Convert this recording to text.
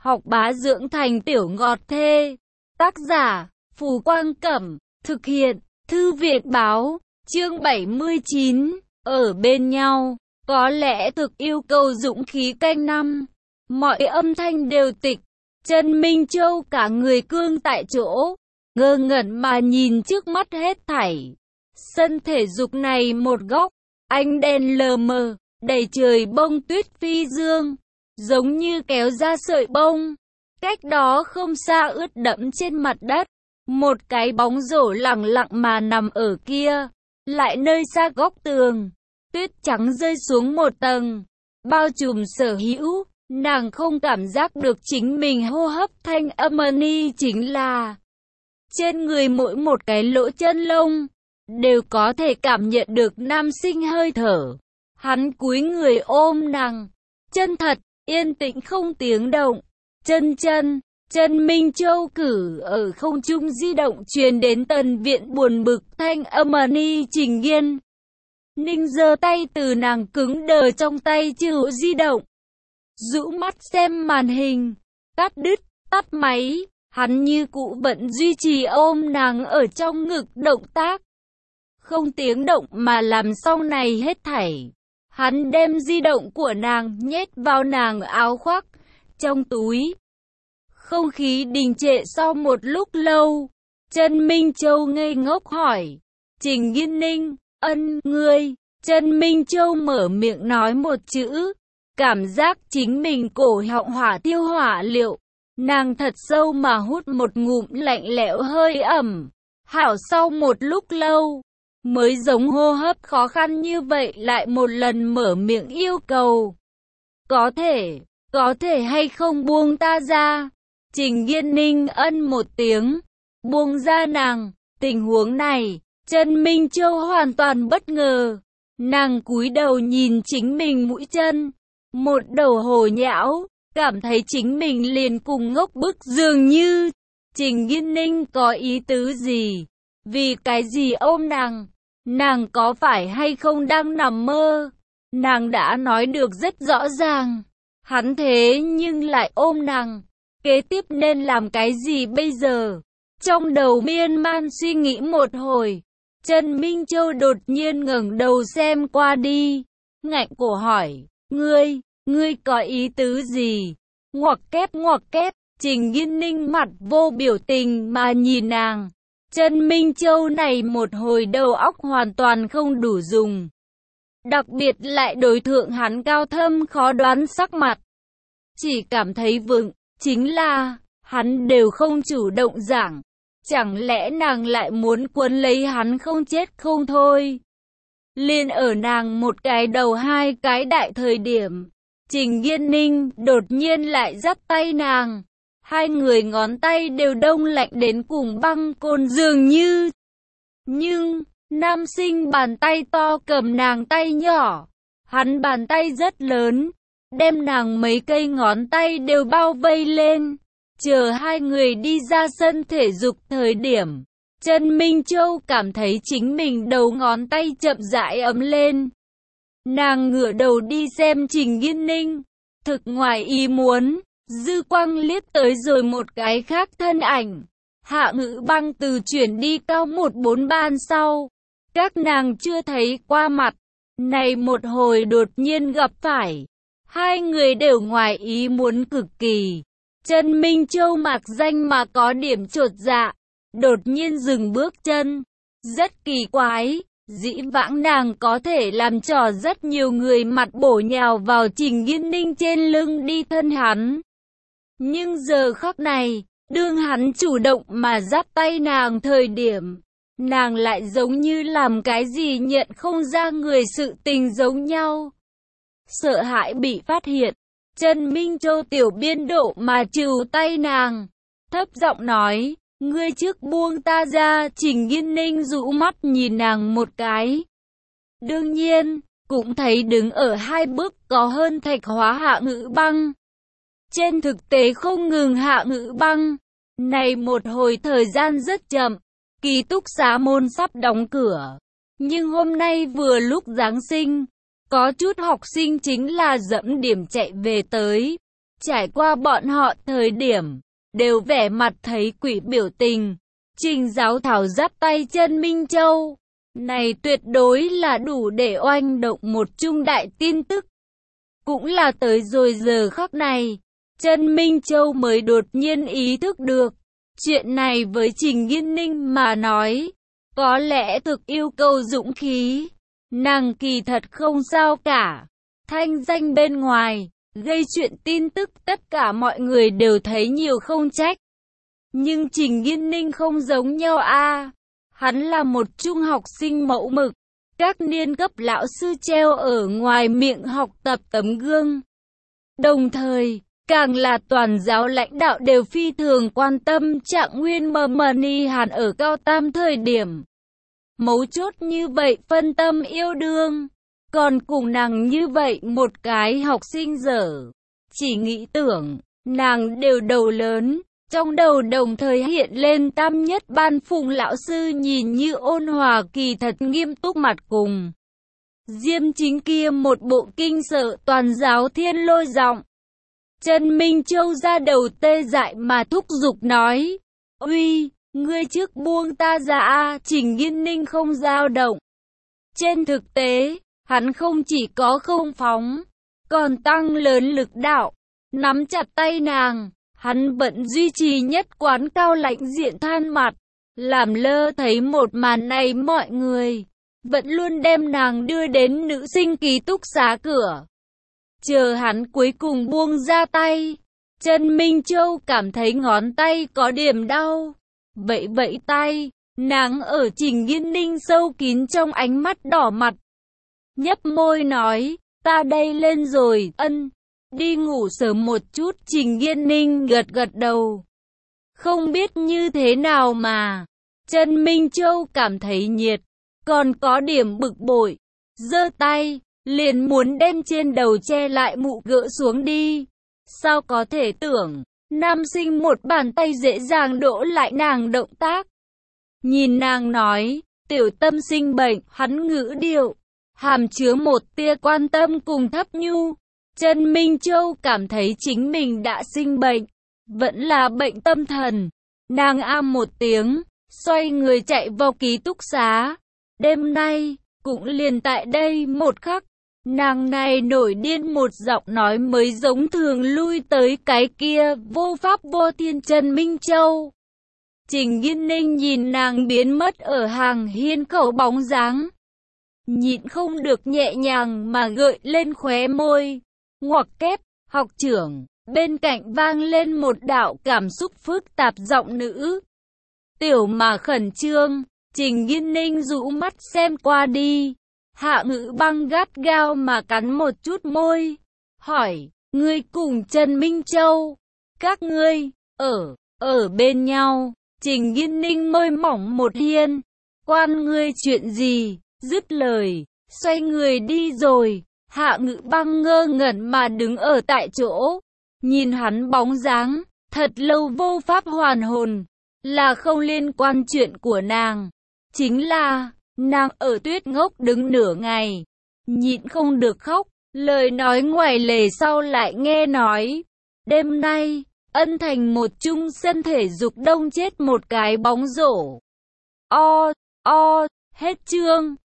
học bá dưỡng thành tiểu ngọt thê. Tác giả, Phù Quang Cẩm, thực hiện, Thư viện Báo, chương 79, ở bên nhau, có lẽ thực yêu cầu dũng khí canh năm. Mọi âm thanh đều tịch, Trần Minh Châu cả người cương tại chỗ, ngơ ngẩn mà nhìn trước mắt hết thảy. Sân thể dục này một góc, ánh đèn lờ mờ, đầy trời bông tuyết phi dương, giống như kéo ra sợi bông. Cách đó không xa ướt đẫm trên mặt đất, một cái bóng rổ lẳng lặng mà nằm ở kia. Lại nơi xa góc tường, tuyết trắng rơi xuống một tầng, bao trùm sở hữu. Nàng không cảm giác được chính mình hô hấp thanh âm ni chính là trên người mỗi một cái lỗ chân lông đều có thể cảm nhận được nam sinh hơi thở. Hắn cúi người ôm nàng, chân thật, yên tĩnh không tiếng động. Trần Minh Châu cử ở không trung di động truyền đến tần viện buồn bực thanh âm ni Trình Nghiên. Ninh giơ tay từ nàng cứng đờ trong tay chịu di động, rũ mắt xem màn hình, cắt đứt, tắt máy. Hắn như cũ vẫn duy trì ôm nàng ở trong ngực, động tác không tiếng động mà làm xong này hết thảy. Hắn đem di động của nàng nhét vào nàng áo khoác trong túi. Không khí đình trệ sau một lúc lâu. Trần Minh Châu ngây ngốc hỏi, Trình Nghiên Ninh, ngươi. Trần Minh Châu mở miệng nói một chữ, cảm giác chính mình cổ họng hỏa tiêu hỏa liệu. Nàng thật sâu mà hút một ngụm lạnh lẽo hơi ẩm. Hảo sau một lúc lâu, mới giống hô hấp khó khăn như vậy lại một lần mở miệng yêu cầu. Có thể hay không buông ta ra? Trình Nghiên Ninh một tiếng, buông ra nàng. Tình huống này, Trần Minh Châu hoàn toàn bất ngờ. Nàng cúi đầu nhìn chính mình mũi chân, một đầu hồ nhão, cảm thấy chính mình liền cùng ngốc bức dường như. Trình Nghiên Ninh có ý tứ gì? Vì cái gì ôm nàng? Nàng có phải hay không đang nằm mơ? Nàng đã nói được rất rõ ràng. Hắn thế nhưng lại ôm nàng. Kế tiếp nên làm cái gì bây giờ? Trong đầu miên man suy nghĩ một hồi, Trần Minh Châu đột nhiên ngẩng đầu xem qua đi, ngạnh cổ hỏi, ngươi có ý tứ gì? Ngoặc kép, Trình Nghiên Ninh mặt vô biểu tình mà nhìn nàng. Trần Minh Châu này một hồi đầu óc hoàn toàn không đủ dùng. Đặc biệt lại đối thượng hắn cao thâm khó đoán sắc mặt. Chỉ cảm thấy vựng, chính là, hắn đều không chủ động giảng. Chẳng lẽ nàng lại muốn quấn lấy hắn không chết không thôi? Liên ở nàng một cái đầu hai cái đại thời điểm, Trình Nghiên Ninh đột nhiên lại dắt tay nàng. Hai người ngón tay đều đông lạnh đến cùng băng côn dường như. Nhưng, nam sinh bàn tay to cầm nàng tay nhỏ. Hắn bàn tay rất lớn, đem nàng mấy cây ngón tay đều bao vây lên. Chờ hai người đi ra sân thể dục thời điểm, Trần Minh Châu cảm thấy chính mình đầu ngón tay chậm rãi ấm lên. Nàng ngửa đầu đi xem Trình Nghiên Ninh, thực ngoài ý muốn, dư quang liếc tới rồi một cái khác thân ảnh. Hạ Ngữ Băng từ chuyển đi cao 14 ban sau, các nàng chưa thấy qua mặt, này một hồi đột nhiên gặp phải. Hai người đều ngoài ý muốn cực kỳ. Trần Minh Châu mặc danh mà có điểm chột dạ, đột nhiên dừng bước chân. Rất kỳ quái, dĩ vãng nàng có thể làm trò rất nhiều người mặt bổ nhào vào Trình Nghiên Ninh trên lưng đi thân hắn. Nhưng giờ khắc này, đương hắn chủ động mà dắt tay nàng thời điểm, nàng lại giống như làm cái gì nhận không ra người sự tình giống nhau. Sợ hãi bị phát hiện, Trần Minh Châu tiểu biên độ mà trừ tay nàng, thấp giọng nói, ngươi trước buông ta ra. Trình Nghiên Ninh rũ mắt nhìn nàng một cái. Đương nhiên, cũng thấy đứng ở hai bước có hơn Thạch Hóa Hạ Ngữ Băng. Trên thực tế không ngừng Hạ Ngữ Băng, này một hồi thời gian rất chậm, ký túc xá môn sắp đóng cửa. Nhưng hôm nay vừa lúc Giáng sinh, có chút học sinh chính là dẫm điểm chạy về tới. Trải qua bọn họ thời điểm, đều vẻ mặt thấy quỷ biểu tình. Trình Giáo Thảo dắt tay Trần Minh Châu. Này tuyệt đối là đủ để oanh động một trung đại tin tức. Cũng là tới rồi giờ khắc này, Trần Minh Châu mới đột nhiên ý thức được. Chuyện này với Trình Nghiên Ninh mà nói, có lẽ thực yêu cầu dũng khí. Nàng kỳ thật không sao cả. Thanh danh bên ngoài, gây chuyện tin tức tất cả mọi người đều thấy nhiều không trách. Nhưng Trình Nghiên Ninh không giống nhau a. Hắn là một trung học sinh mẫu mực. Các niên cấp lão sư treo ở ngoài miệng học tập tấm gương. Đồng thời, càng là toàn giáo lãnh đạo đều phi thường quan tâm Trạng Nguyên Ni Hàn ở cao tam thời điểm. Mấu chốt như vậy phân tâm yêu đương. Còn cùng nàng như vậy một cái học sinh dở. Chỉ nghĩ tưởng, nàng đều đầu lớn. Trong đầu đồng thời hiện lên Tam Nhất Ban Phùng lão sư nhìn như ôn hòa kỳ thật nghiêm túc mặt cùng. Diêm Chính kia một bộ kinh sợ toàn giáo thiên lôi giọng. Trần Minh Châu ra đầu tê dại mà thúc giục nói. Uy, ngươi trước buông ta ra a. Trình Nghiên Ninh không dao động. Trên thực tế, hắn không chỉ có không phóng, còn tăng lớn lực đạo, nắm chặt tay nàng. Hắn vẫn duy trì nhất quán cao lãnh diện than mặt, làm lơ thấy một màn này mọi người, vẫn luôn đem nàng đưa đến nữ sinh ký túc xá cửa. Chờ hắn cuối cùng buông ra tay, Trần Minh Châu cảm thấy ngón tay có điểm đau. Vẫy vẫy tay, nàng ở Trình Nghiên Ninh sâu kín trong ánh mắt đỏ mặt. Nhấp môi nói, ta đây lên rồi, ân. Đi ngủ sớm một chút. Trình Nghiên Ninh gật gật đầu. Không biết như thế nào mà Trần Minh Châu cảm thấy nhiệt, còn có điểm bực bội, giơ tay liền muốn đem trên đầu che lại mũ gỡ xuống đi. Sao có thể tưởng nam sinh một bàn tay dễ dàng đổ lại nàng động tác. Nhìn nàng nói, tiểu tâm sinh bệnh. Hắn ngữ điệu hàm chứa một tia quan tâm cùng thấp nhu. Trần Minh Châu cảm thấy chính mình đã sinh bệnh, vẫn là bệnh tâm thần. Nàng am một tiếng, xoay người chạy vào ký túc xá. Đêm nay, cũng liền tại đây một khắc, nàng này nổi điên một giọng nói mới giống thường lui tới cái kia vô pháp vô thiên Trần Minh Châu. Trình Nghiên Ninh nhìn nàng biến mất ở hàng hiên khẩu bóng dáng, nhịn không được nhẹ nhàng mà gợi lên khóe môi. Ngoặc kép, học trưởng, bên cạnh vang lên một đạo cảm xúc phức tạp giọng nữ. Tiểu mà khẩn trương, Trình Nghiên Ninh rũ mắt xem qua đi. Hạ Ngữ Băng gắt gao mà cắn một chút môi. Hỏi, ngươi cùng Trần Minh Châu, các ngươi, ở bên nhau. Trình Nghiên Ninh môi mỏng một hiên. Quan ngươi chuyện gì? Dứt lời, xoay người đi rồi. Hạ Ngữ Băng ngơ ngẩn mà đứng ở tại chỗ, nhìn hắn bóng dáng, thật lâu vô pháp hoàn hồn. Là không liên quan chuyện của nàng, chính là nàng ở Tuyết Ngốc đứng nửa ngày, nhịn không được khóc. Lời nói ngoài lề sau lại nghe nói, đêm nay Ân Thành một trung sân thể dục đông chết một cái bóng rổ. Hết chương.